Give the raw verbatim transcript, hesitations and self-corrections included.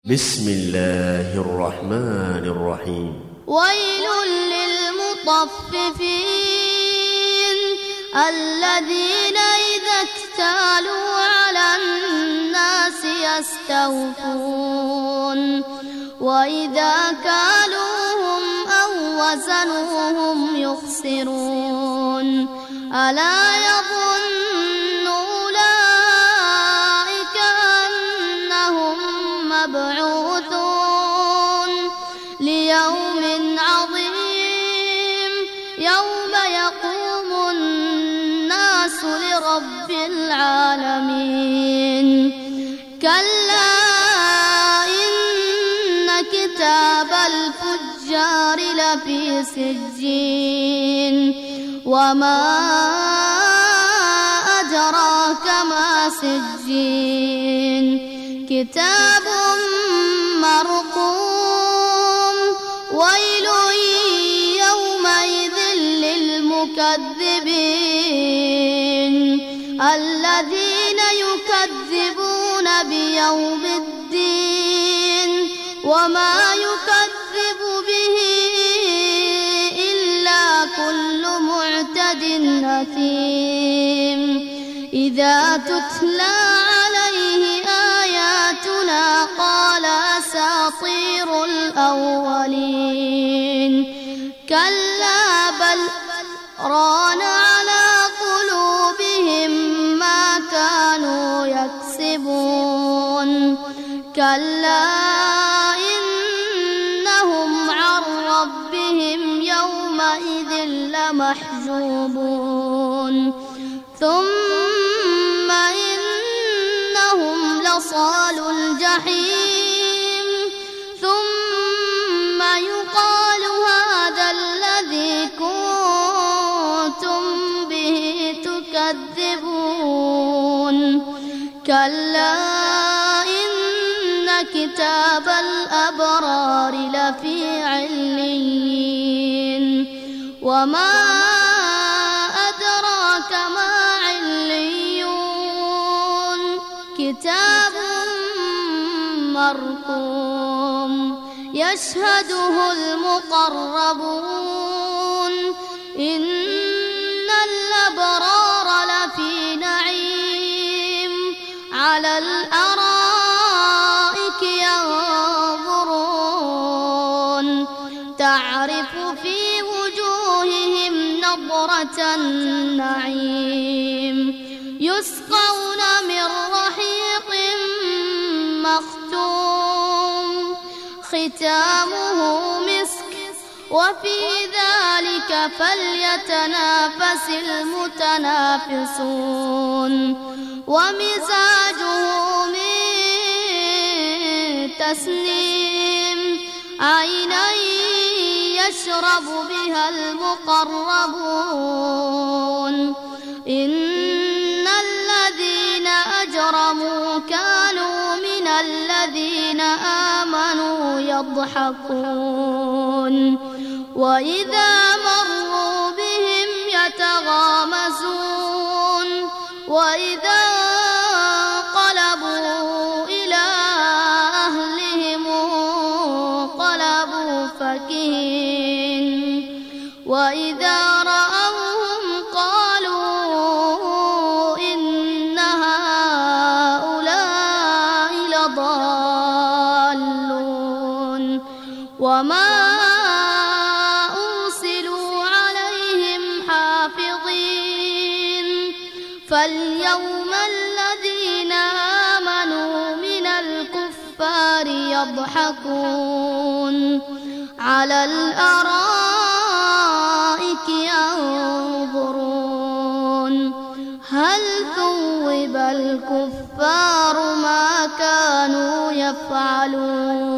بسم الله الرحمن الرحيم. ويل للمطففين الذين إذا اكتالوا على الناس يستوفون وإذا كالوهم أو وزنوهم يخسرون ألا يظن أولئك أنهم مبعوثون ليوم عظيم يوم يقوم الناس لرب العالمين. كلا إن كتاب الفجار لفي سجين وما أدراك ما سجين كتاب مرقوم ويل يومئذ للمكذبين الذين يكذبون بيوم الدين وما يكذب به إلا كل معتد أثيم إذا تتلى عليه آياتنا قال أساطير الأولين كلا بل ران على قلوبهم ما كانوا يكسبون كلا إنهم عن ربهم يومئذ لمحجوبون ثم إنهم لصالو الجحيم ثم يقال هذا الذي كنتم به تكذبون كلا إن كتاب الأبرار لفي عليين وما أدراك ما عليون كتاب مرقوم يشهده المقربون إن الأبرار لفي نعيم على الأرائك ينظرون تعرف في وجوههم نضرة النعيم يسقون من رحيق مختوم ختامه مسك وفي ذلك فليتنافس المتنافسون ومزاجه من تسنيم عينا يشرب بها المقربون إن الذين أجرموا كانوا من الذين آمنوا يضحكون وإذا مروا بهم يتغامزون وإذا انقلبوا إلى أهلهم انقلبوا فكهين وإذا رأوهم قالوا إن هؤلاء لضالون وما أرسلوا عليهم حافظين فاليوم الذين آمنوا من الكفار يضحكون على الأرائك ينظرون هل ثوب الكفار ما كانوا يفعلون.